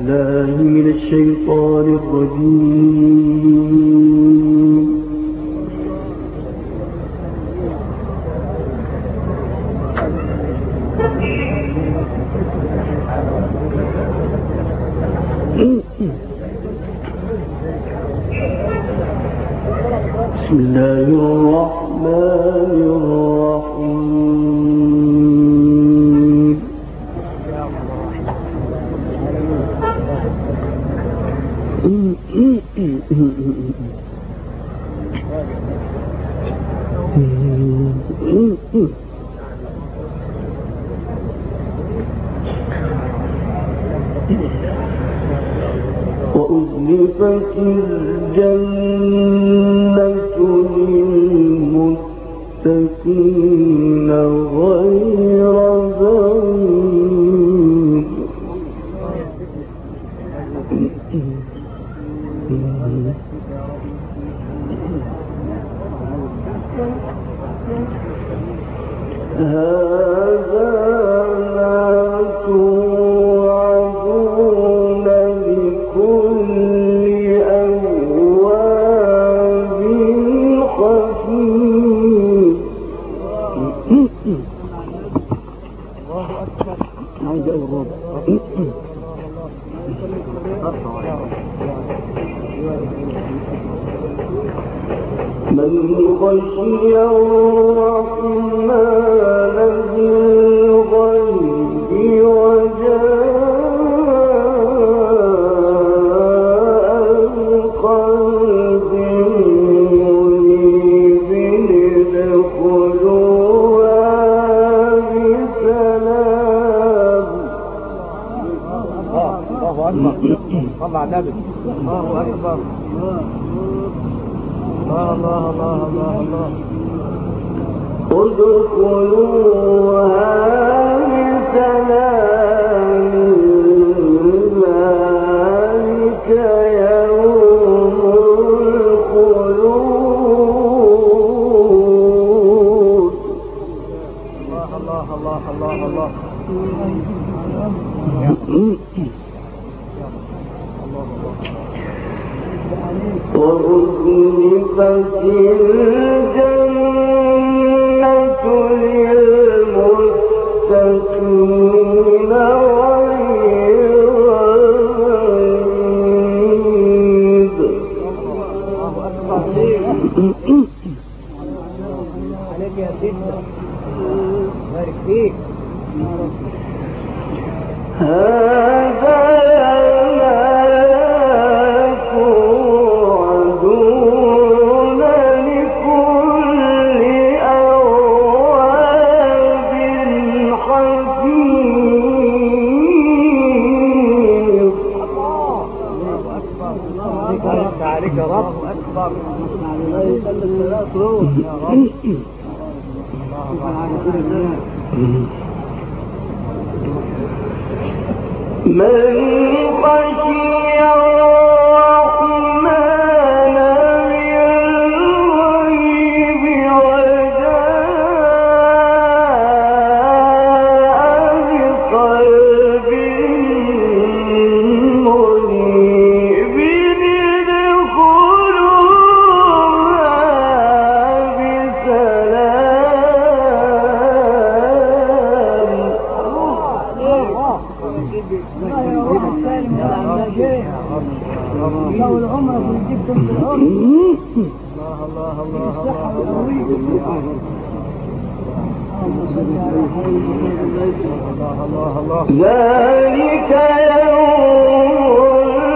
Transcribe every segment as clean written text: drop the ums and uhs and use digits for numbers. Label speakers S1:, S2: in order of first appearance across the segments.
S1: بالله من الشيطان الرجيم. بسم الله الرحمن الرحيم. وأزلفت الجنة للمتقين غير بعيد. هذا ما توعدون لكل أواب حفيظ. من خشي الرحمن بالغيب وجاء بقلب منيب ادخلوها بسلام. الله أكبر. طلع نبي. الله أكبر. الله الله الله الله الله. ادخلوها بسلام ذلك يوم الخلود. الله الله الله الله الله. وأزلفت الجنة للمتقين غير بعيد. عليك يا سيدنا، بارك فيك. هذا عليك يا رب. أكبر. من خشي الرحمن بالغيب وجاء بقلب منيب لو العمر بيجيبكم في الأرض. الله الله الله الله. ذلك يوم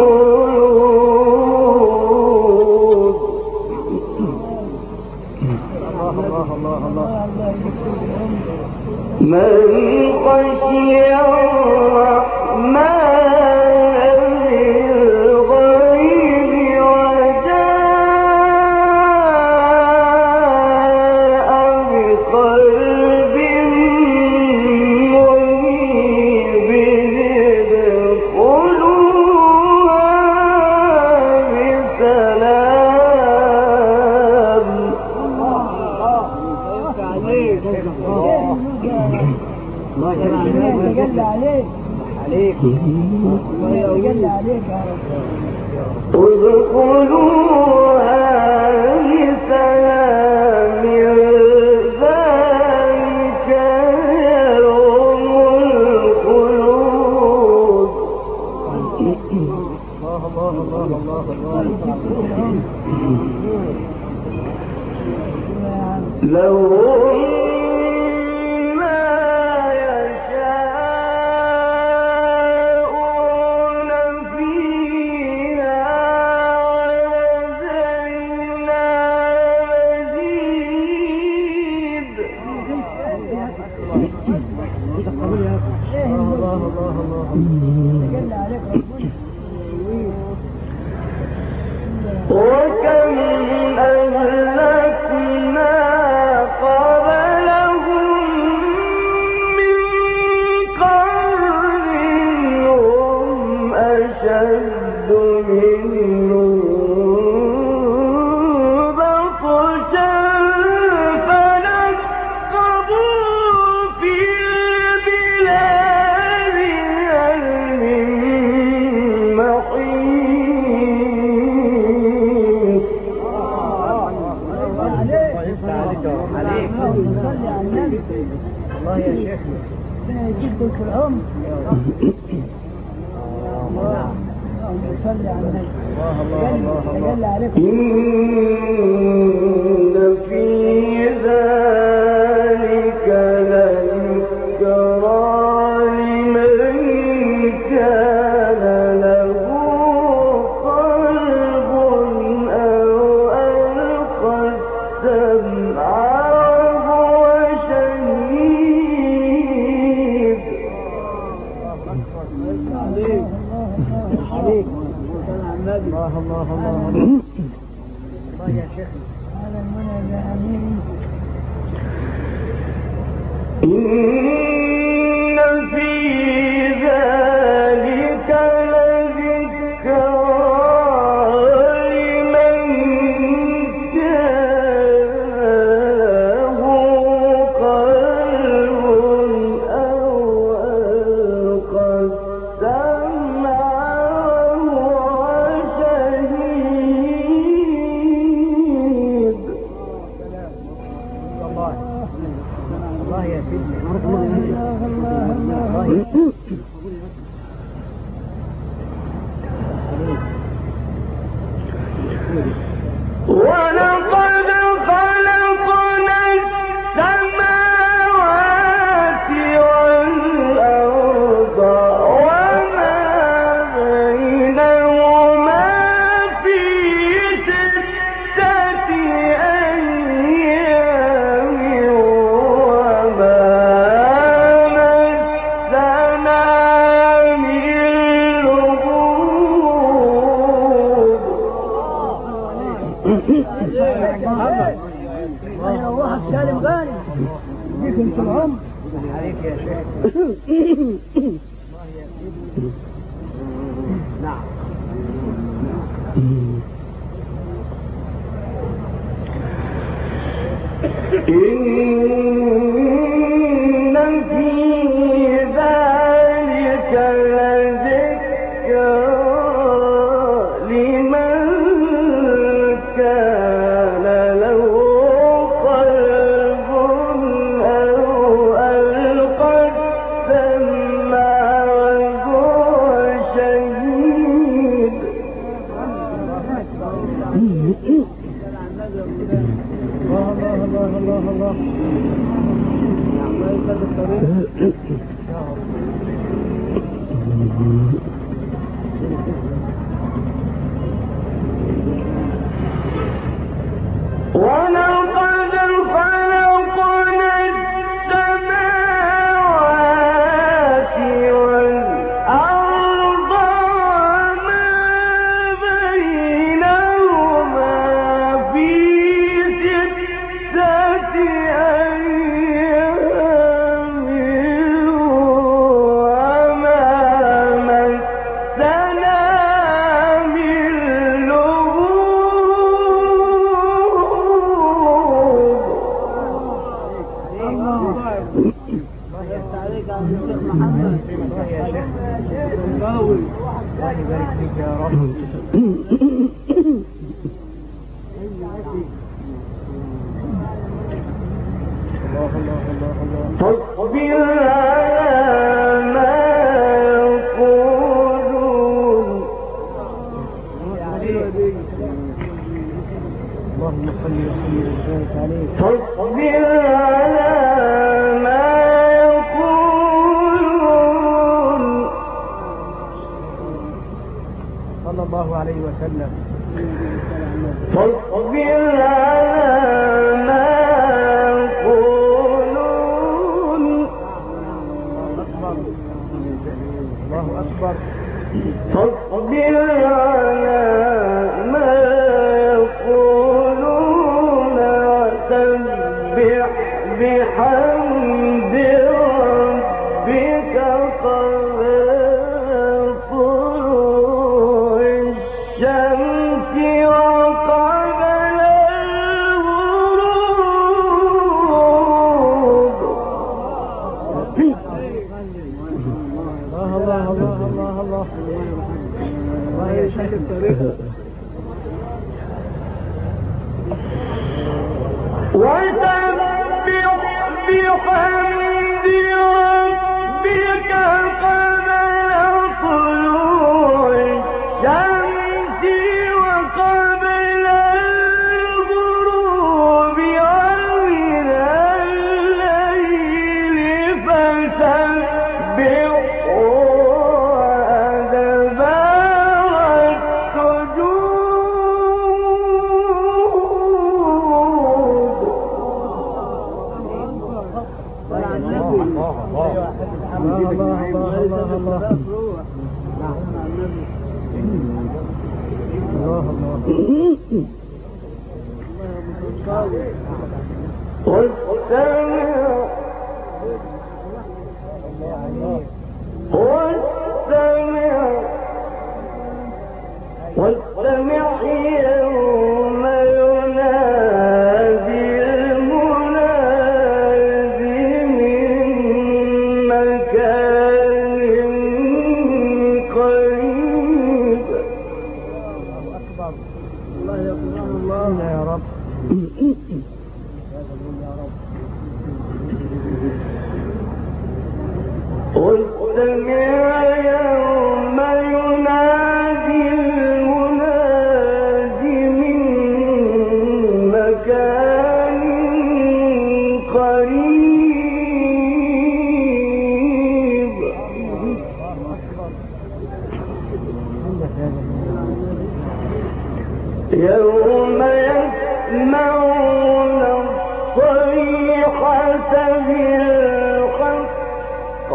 S1: الخلود. الله الله الله. من خشي الرحمن عليك الله يجل عليك يا رب.
S2: ادخلوها بسلام ذلك يوم الخلود.
S1: الله
S2: لهم ما يشاءون فيها ولدينا مزيد. وكم أهلكنا قبلهم من قرن هم أشد منهم بطشا فنقبوا في البلاد هل من محيص.
S1: الله يا شيخ يجيبك في العمر. صلي على النبي. الله عليك.
S2: إن في ذلك لذكرى لمن كان له قلب أو ألقى السمع وهو شهيد.
S1: عليك. الله يا شيخ. هذا المنى يا أمين.
S2: إن في ذلك لذكرى لمن كان له قلب أو ألقى السمع وهو شهيد.
S1: الله يا سيدي.
S2: ولقد خلقنا السماوات والأرض وما بينهما في 6 أيام وما مسنا من لغوب.
S1: واحد سالم غانم يجيكم في العمر. عليك يا شيخ. الله يا سيدي. نعم.
S2: إن في ذلك لذكرى لمن كان له قلب أو ألقى السمع وهو شهيد.
S1: الله الله يبارك فيك يا رب. الله الله الله الله.
S2: فاصبر على ما يقولون.
S1: اللهم صل وسلم وبارك عليه.
S2: فاصبر على ما يقولون.
S1: صلى الله عليه وسلم.
S2: فاصبر على ما يقولون.
S1: الله أكبر.
S2: فاصبر على ما يقولون وسبح بحمد ربك قبل طلوع الشمس وقبل الغروب.
S1: الله الله الله الله الله. الله يشهد الطريق.
S2: وسبح بحمد ربك قبل طلوع الشمس وقبل الغروب ومن الليل فسبح وأدبار السجود.
S1: الله الله الله الله.
S2: واستمع يوم ينادي المنادي من مكان قريب.
S1: الله يقبل الله يا رب.
S2: واستمع يوم ينادي المنادي من مكان قريب. يوم يسمعون الصيحة بالحق.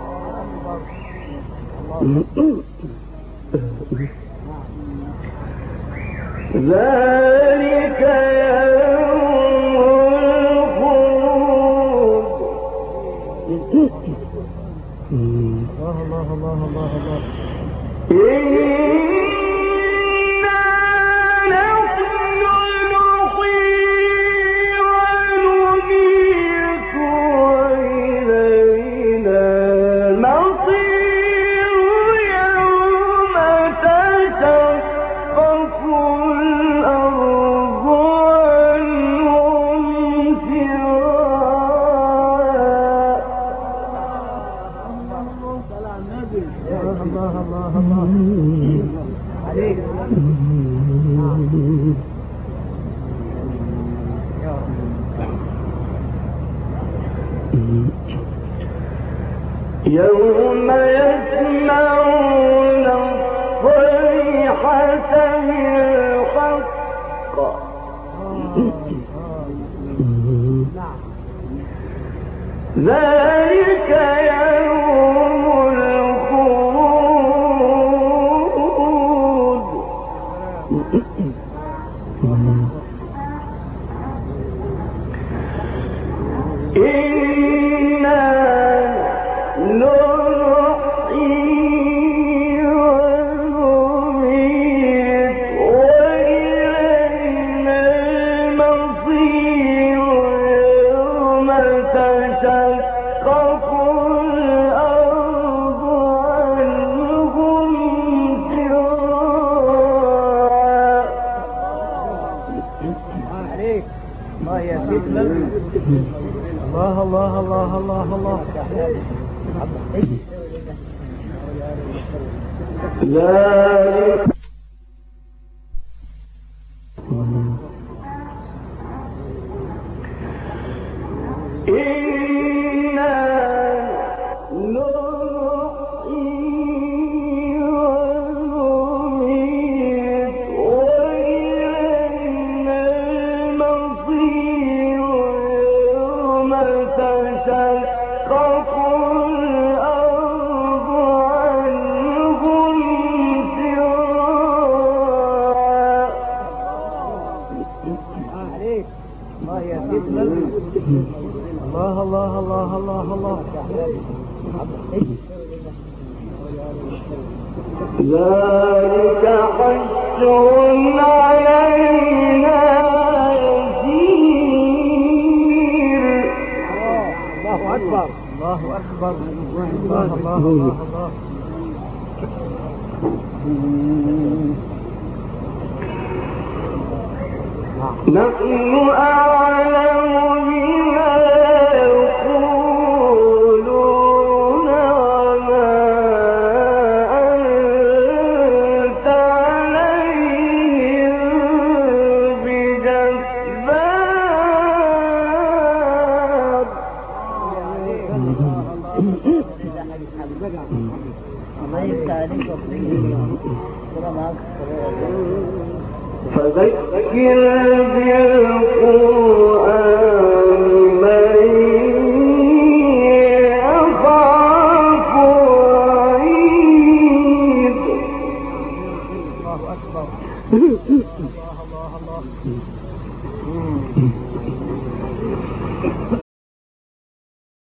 S2: ذلك يوم الخروج.
S1: الله الله الله الله الله.
S2: إنا نحن نحيي ونميت وإلينا المصير. يوم تشقق الأرض عنهم سراعا.
S1: الله الله الله عليك.
S2: يوم يسمعون الصيحة بالحق. ذلك يوم الخروج. إنا نحيي ونميت وإلينا المصير. يوم تشقق
S1: الله الله الله الله الله.
S2: ذلك
S1: الله الله الله الله الله.
S2: ذلك حشر علينا يسير.
S1: الله أكبر الله أكبر الله الله الله الله.
S2: نحن أعلم بما يقولون وما أنت عليهم بجبار. فذكر بالقرآن من يخاف وعيد.
S1: الله أكبر الله الله الله.